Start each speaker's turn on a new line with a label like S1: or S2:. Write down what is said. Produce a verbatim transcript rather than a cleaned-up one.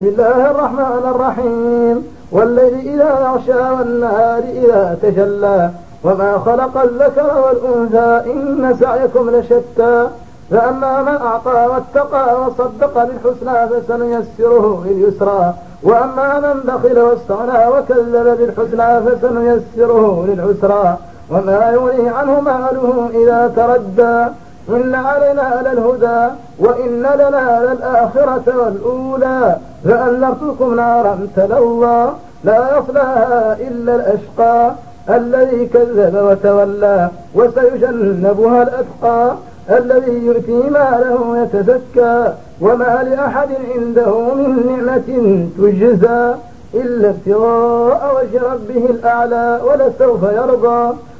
S1: بسم الله الرحمن الرحيم والليل إذا يغشى والنهار إذا تجلى وما خلق الذكر والأنثى إن سعيكم لشتى فأما من أعطى واتقى وصدق بالحسنى فسنيسره لليسرى وأما من بخل واستغنى وكذب بالحسنى فسنيسره للعسرى وما يغني عنه ماله إذا تردى إن علينا للهدى وإن لنا للآخرة والأولى فأنذرتكم نارا تلظى لا يصلاها إلا الأشقى الذي كذب وتولى وسيجنبها الأتقى الذي يؤتي ماله يتزكى وما لأحد عنده من نعمة تجزى إلا ابتغاء وجه ربه الأعلى ولسوف يرضى